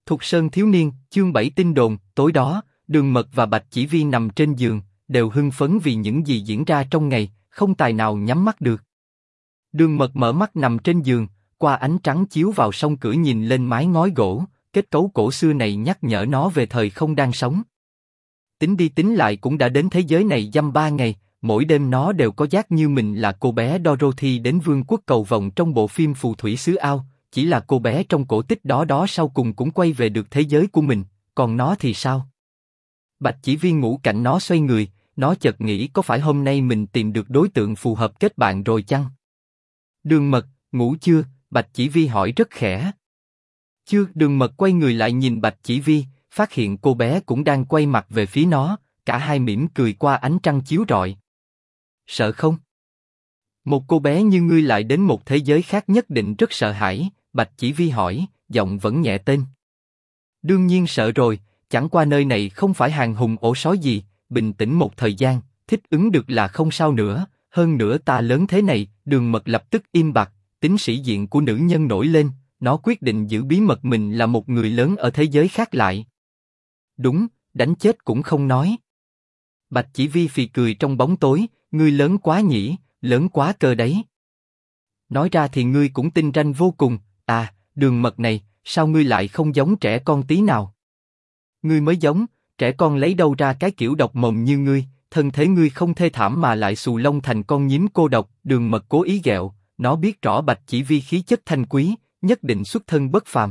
Thục Sơn thiếu niên, chương 7 tin đồn. Tối đó, Đường Mật và Bạch Chỉ Vi nằm trên giường, đều hưng phấn vì những gì diễn ra trong ngày, không tài nào nhắm mắt được. Đường Mật mở mắt nằm trên giường, qua ánh trắng chiếu vào song cửa nhìn lên mái ngói gỗ, kết cấu cổ xưa này nhắc nhở nó về thời không đang sống. Tính đi tính lại cũng đã đến thế giới này dăm 3 ngày, mỗi đêm nó đều có giác như mình là cô bé Dorothy đến vương quốc cầu vồng trong bộ phim Phù thủy xứ Ao, chỉ là cô bé trong cổ tích đó sau cùng cũng quay về được thế giới của mình, còn nó thì sao? Bạch Chỉ Vi ngủ cạnh nó xoay người, nó chợt nghĩ có phải hôm nay mình tìm được đối tượng phù hợp kết bạn rồi chăng? Đường Mật, ngủ chưa? Bạch Chỉ Vi hỏi rất khẽ. Chưa. Đường Mật quay người lại nhìn Bạch Chỉ Vi, phát hiện cô bé cũng đang quay mặt về phía nó, cả hai mỉm cười qua ánh trăng chiếu rọi. Sợ không? Một cô bé như ngươi lại đến một thế giới khác nhất định rất sợ hãi, Bạch Chỉ Vi hỏi, giọng vẫn nhẹ tên. Đương nhiên sợ rồi, chẳng qua nơi này không phải hàng hùng ổ sói gì, bình tĩnh một thời gian, thích ứng được là không sao nữa, hơn nữa ta lớn thế này. Đường Mật lập tức im bặt, tính sĩ diện của nữ nhân nổi lên, nó quyết định giữ bí mật mình là một người lớn ở thế giới khác lại. Đúng, đánh chết cũng không nói. Bạch Chỉ Vi phì cười trong bóng tối, ngươi lớn quá nhỉ, lớn quá cơ đấy. Nói ra thì ngươi cũng tinh ranh vô cùng, à, Đường Mật này, sao ngươi lại không giống trẻ con tí nào? Ngươi mới giống, trẻ con lấy đâu ra cái kiểu độc mồm như ngươi, thân thế ngươi không thê thảm mà lại xù lông thành con nhím cô độc. Đường Mật cố ý ghẹo, nó biết rõ Bạch Chỉ Vi khí chất thanh quý, nhất định xuất thân bất phàm.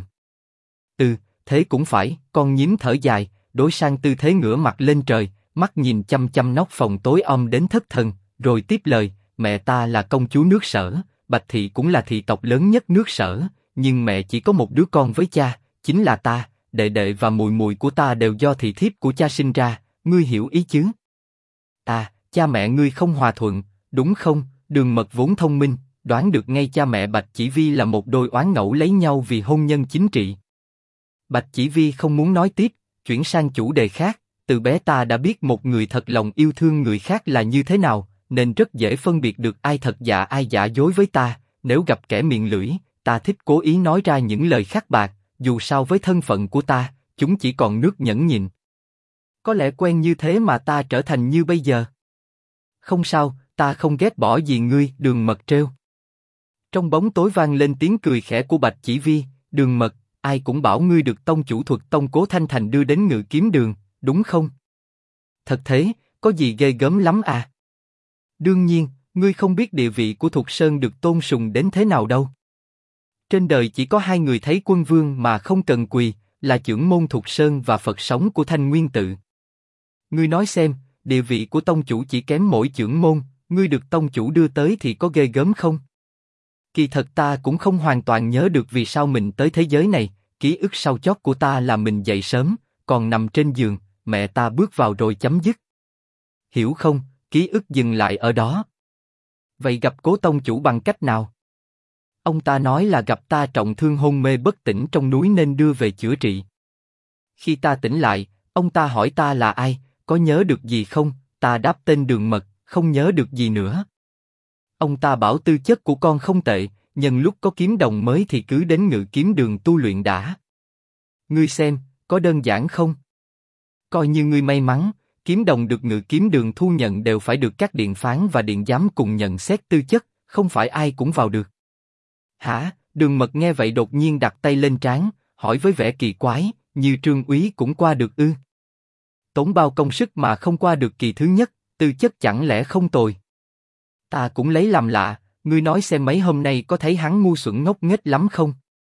Thế cũng phải, con nhím thở dài, đổi sang tư thế ngửa mặt lên trời, mắt nhìn chăm chăm nóc phòng tối om đến thất thần, rồi tiếp lời, mẹ ta là công chúa nước Sở, Bạch thị cũng là thị tộc lớn nhất nước Sở, nhưng mẹ chỉ có một đứa con với cha, chính là ta, đệ đệ và mùi mùi của ta đều do thị thiếp của cha sinh ra, ngươi hiểu ý chứ? À, cha mẹ ngươi không hòa thuận, đúng không? Đường Mật vốn thông minh, đoán được ngay cha mẹ Bạch Chỉ Vi là một đôi oán ngẫu lấy nhau vì hôn nhân chính trị. Bạch Chỉ Vi không muốn nói tiếp, chuyển sang chủ đề khác. Từ bé ta đã biết một người thật lòng yêu thương người khác là như thế nào, nên rất dễ phân biệt được ai thật dạ ai giả dối với ta. Nếu gặp kẻ miệng lưỡi, ta thích cố ý nói ra những lời khắc bạc, dù sao với thân phận của ta, chúng chỉ còn nước nhẫn nhịn. Có lẽ quen như thế mà ta trở thành như bây giờ. Không sao, ta không ghét bỏ gì ngươi. Đường Mật trêu. Trong bóng tối vang lên tiếng cười khẽ của Bạch Chỉ Vi. Đường Mật, ai cũng bảo ngươi được tông chủ thuật tông Cố Thanh Thành đưa đến Ngự Kiếm Đường, đúng không? Thật thế, có gì ghê gớm lắm à? Đương nhiên, ngươi không biết địa vị của Thục Sơn được tôn sùng đến thế nào đâu. Trên đời chỉ có 2 người thấy quân vương mà không cần quỳ, là trưởng môn Thục Sơn và Phật sống của Thanh Nguyên Tự. Ngươi nói xem, địa vị của tông chủ chỉ kém mỗi trưởng môn, ngươi được tông chủ đưa tới thì có ghê gớm không? Kỳ thật ta cũng không hoàn toàn nhớ được vì sao mình tới thế giới này, ký ức sau chót của ta là mình dậy sớm, còn nằm trên giường, mẹ ta bước vào rồi chấm dứt. Hiểu không, ký ức dừng lại ở đó. Vậy gặp Cố tông chủ bằng cách nào? Ông ta nói là gặp ta trọng thương hôn mê bất tỉnh trong núi nên đưa về chữa trị. Khi ta tỉnh lại, ông ta hỏi ta là ai, có nhớ được gì không, ta đáp tên Đường Mật, không nhớ được gì nữa. Ông ta bảo tư chất của con không tệ, nhân lúc có kiếm đồng mới thì cứ đến Ngự Kiếm Đường tu luyện đã. Ngươi xem, có đơn giản không? Coi như ngươi may mắn, kiếm đồng được Ngự Kiếm Đường thu nhận đều phải được các điện phán và điện giám cùng nhận xét tư chất, không phải ai cũng vào được. Hả? Đường Mật nghe vậy đột nhiên đặt tay lên trán, hỏi với vẻ kỳ quái, như Trương úy cũng qua được ư? Tốn bao công sức mà không qua được kỳ thứ nhất, tư chất chẳng lẽ không tồi? Ta cũng lấy làm lạ, ngươi nói xem mấy hôm nay có thấy hắn ngu xuẩn ngốc nghếch lắm không?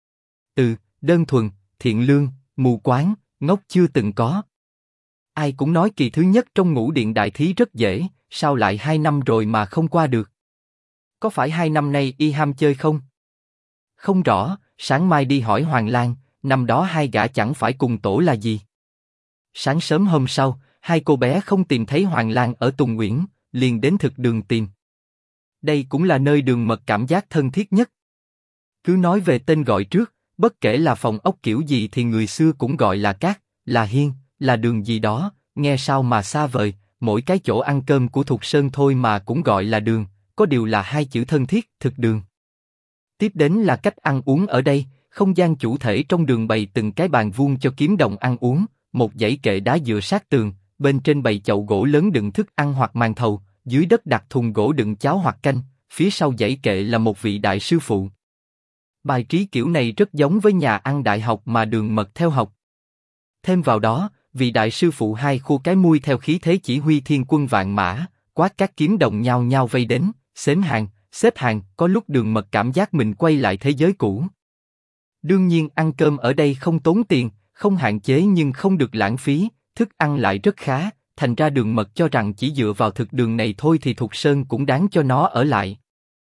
Đơn thuần, thiện lương, mù quáng, ngốc chưa từng có. Ai cũng nói kỳ thứ nhất trong Ngũ Điện Đại Thí rất dễ, sao lại 2 năm rồi mà không qua được? Có phải 2 năm nay y ham chơi không? Không rõ, sáng mai đi hỏi Hoàng Lan, năm đó 2 gã chẳng phải cùng tổ là gì? Sáng sớm hôm sau, 2 cô bé không tìm thấy Hoàng Lan ở Tùng Uyển, liền đến thực đường tìm. Đây cũng là nơi Đường Mật cảm giác thân thiết nhất. Cứ nói về tên gọi trước, bất kể là phòng ốc kiểu gì thì người xưa cũng gọi là cát, là hiên, là đường gì đó, nghe sao mà xa vời, mỗi cái chỗ ăn cơm của Thục Sơn thôi mà cũng gọi là đường, có điều là 2 chữ thân thiết, thực đường. Tiếp đến là cách ăn uống ở đây, không gian chủ thể trong đường bày từng cái bàn vuông cho kiếm đồng ăn uống, một dãy kệ đá dựa sát tường, bên trên bày chậu gỗ lớn đựng thức ăn hoặc màn thầu, dưới đất đặt thùng gỗ đựng cháo hoặc canh, phía sau dãy kệ là một vị đại sư phụ. Bài trí kiểu này rất giống với nhà ăn đại học mà Đường Mật theo học. Thêm vào đó, vị đại sư phụ hai khua cái mui theo khí thế chỉ huy thiên quân vạn mã, quát các kiếm đồng nhao nhao vây đến, xếp hàng, có lúc Đường Mật cảm giác mình quay lại thế giới cũ. Đương nhiên ăn cơm ở đây không tốn tiền, không hạn chế nhưng không được lãng phí, thức ăn lại rất khá, thành ra Đường Mật cho rằng chỉ dựa vào thực đường này thôi thì Thục Sơn cũng đáng cho nó ở lại.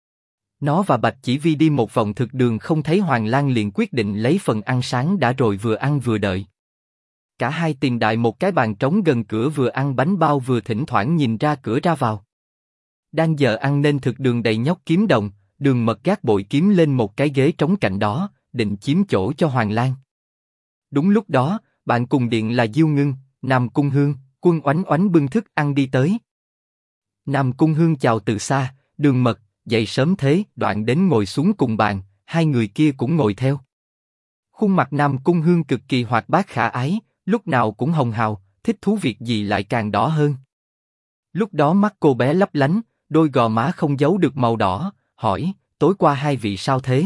Nó và Bạch Chỉ Vi đi một vòng thực đường không thấy Hoàng Lang liền quyết định lấy phần ăn sáng đã rồi vừa ăn vừa đợi. Cả hai tìm đại một cái bàn trống gần cửa vừa ăn bánh bao vừa thỉnh thoảng nhìn ra cửa ra vào. Đang giờ ăn nên thực đường đầy nhóc kiếm đồng, Đường Mật gác bội kiếm lên một cái ghế trống cạnh đó, định chiếm chỗ cho Hoàng Lang. Đúng lúc đó, bạn cùng điện là Diêu Ngưng, Nam Cung Hương, Quân Oánh Oánh bưng thức ăn đi tới. Nam Cung Hương chào từ xa, Đường Mật, dậy sớm thế, đoạn đến ngồi xuống cùng bàn, hai người kia cũng ngồi theo. Khuôn mặt Nam Cung Hương cực kỳ hoạt bát khả ái, lúc nào cũng hồng hào, thích thú việc gì lại càng đỏ hơn. Lúc đó mắt cô bé lấp lánh, đôi gò má không giấu được màu đỏ, hỏi, tối qua hai vị sao thế?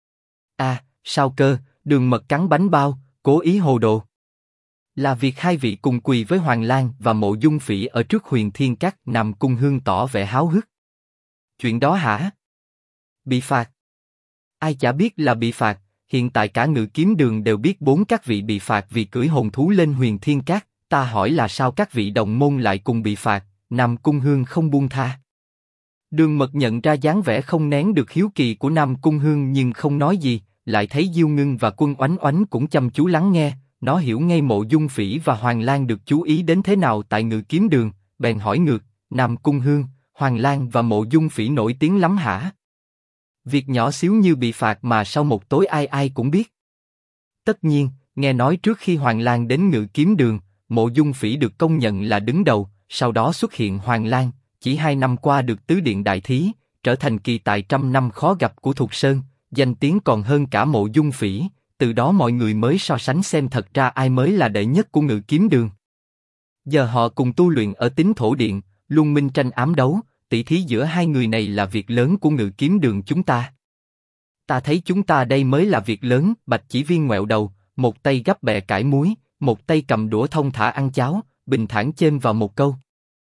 À, sao cơ? Đường Mật cắn bánh bao, cố ý hồ đồ. Là việc hai vị cùng quỳ với Hoàng Lang và Mộ Dung Phỉ ở trước Huyền Thiên Các. Nam Cung Hương tỏ vẻ háo hức. Chuyện đó hả? Bị phạt? Ai chả biết là bị phạt, hiện tại cả Ngự Kiếm Đường đều biết bốn các vị bị phạt vì cưỡi hồn thú lên Huyền Thiên Các. Ta hỏi là sao các vị đồng môn lại cùng bị phạt? Nam Cung Hương không buông tha. Đường Mật nhận ra dáng vẻ không nén được hiếu kỳ của Nam Cung Hương nhưng không nói gì, lại thấy Diêu Ngưng và Quân Oánh Oánh cũng chăm chú lắng nghe, nó hiểu ngay Mộ Dung Phỉ và Hoàng Lang được chú ý đến thế nào tại Ngự Kiếm Đường, bèn hỏi ngược, Nam Cung Hương, Hoàng Lang và Mộ Dung Phỉ nổi tiếng lắm hả? Việc nhỏ xíu như bị phạt mà sau một tối ai ai cũng biết. Tất nhiên, nghe nói trước khi Hoàng Lang đến Ngự Kiếm Đường, Mộ Dung Phỉ được công nhận là đứng đầu, sau đó xuất hiện Hoàng Lang, chỉ 2 năm qua được tứ điện đại thí, trở thành kỳ tài trăm năm khó gặp của Thục Sơn, danh tiếng còn hơn cả Mộ Dung Phỉ, từ đó mọi người mới so sánh xem thật ra ai mới là đệ nhất của Ngự Kiếm Đường. Giờ họ cùng tu luyện ở Tín Thổ Điện, luôn minh tranh ám đấu, tỷ thí giữa hai người này là việc lớn của Ngự Kiếm Đường chúng ta. Ta thấy chúng ta đây mới là việc lớn. Bạch Chỉ Viên ngoẹo đầu, một tay gắp bẹ cải muối, một tay cầm đũa thông thả ăn cháo, bình thản chêm vào một câu.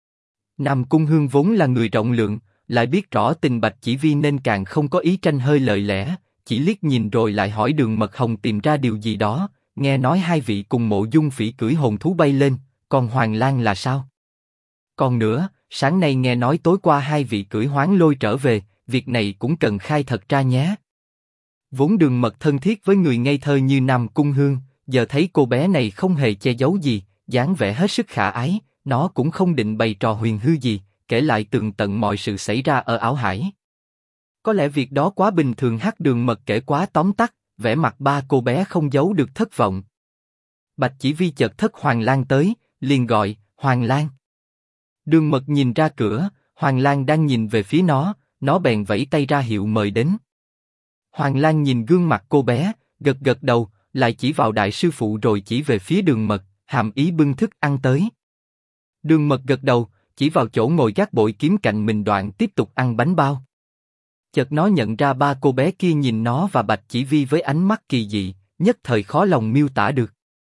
Nam Cung Hương vốn là người rộng lượng, lại biết rõ tình Bạch Chỉ Vi nên càng không có ý tranh hơi lời lẽ, chỉ liếc nhìn rồi lại hỏi Đường Mật Hồng tìm ra điều gì đó. Nghe nói hai vị cùng Mộ Dung Phỉ cưỡi hồn thú bay lên, còn Hoàng Lang là sao? Còn nữa, sáng nay nghe nói tối qua hai vị cưỡi hoán lôi trở về, việc này cũng cần khai thật ra nhé. Vốn Đường Mật thân thiết với người ngây thơ như Nam Cung Hương, giờ thấy cô bé này không hề che giấu gì, dáng vẻ hết sức khả ái, nó cũng không định bày trò huyền hư gì, kể lại tường tận mọi sự xảy ra ở Ảo Hải. Có lẽ việc đó quá bình thường. Đường Mật kể quá tóm tắt, vẻ mặt ba cô bé không giấu được thất vọng. Bạch Chỉ Vi chợt thất Hoàng Lang tới, liền gọi, Hoàng Lang. Đường Mật nhìn ra cửa, Hoàng Lang đang nhìn về phía nó bèn vẫy tay ra hiệu mời đến. Hoàng Lang nhìn gương mặt cô bé, gật gật đầu, lại chỉ vào đại sư phụ rồi chỉ về phía Đường Mật, hàm ý bưng thức ăn tới. Đường Mật gật đầu, chỉ vào chỗ ngồi gác bội kiếm cạnh mình đoạn tiếp tục ăn bánh bao. Chợt nó nhận ra ba cô bé kia nhìn nó và Bạch Chỉ Vi với ánh mắt kỳ dị, nhất thời khó lòng miêu tả được.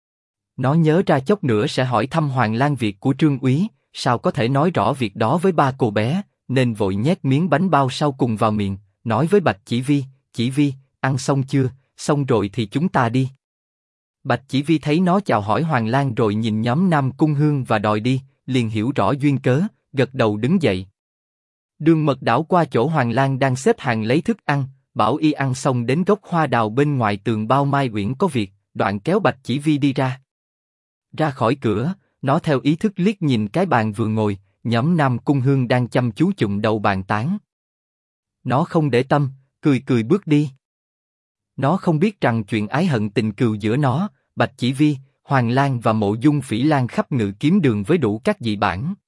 Nó nhớ ra chốc nữa sẽ hỏi thăm Hoàng Lang việc của Trương Úy, sao có thể nói rõ việc đó với ba cô bé, nên vội nhét miếng bánh bao sau cùng vào miệng, nói với Bạch Chỉ Vi, ăn xong chưa? Xong rồi thì chúng ta đi. Bạch Chỉ Vi thấy nó chào hỏi Hoàng Lang rồi nhìn nhóm Nam Cung Hương và đòi đi, liền hiểu rõ duyên cớ, gật đầu đứng dậy. Đường Mật đảo qua chỗ Hoàng Lang đang xếp hàng lấy thức ăn, bảo y ăn xong đến gốc hoa đào bên ngoài tường bao Mai Uyển có việc, đoạn kéo Bạch Chỉ Vi đi ra. Ra khỏi cửa, nó theo ý thức liếc nhìn cái bàn vừa ngồi, nhóm Nam Cung Hương đang chăm chú chụm đầu bàn tán. Nó không để tâm, cười cười bước đi. Nó không biết rằng chuyện ái hận tình cừu giữa nó, Bạch Chỉ Vi, Hoàng Lang và Mộ Dung Phỉ lan khắp Ngự Kiếm Đường với đủ các dị bản.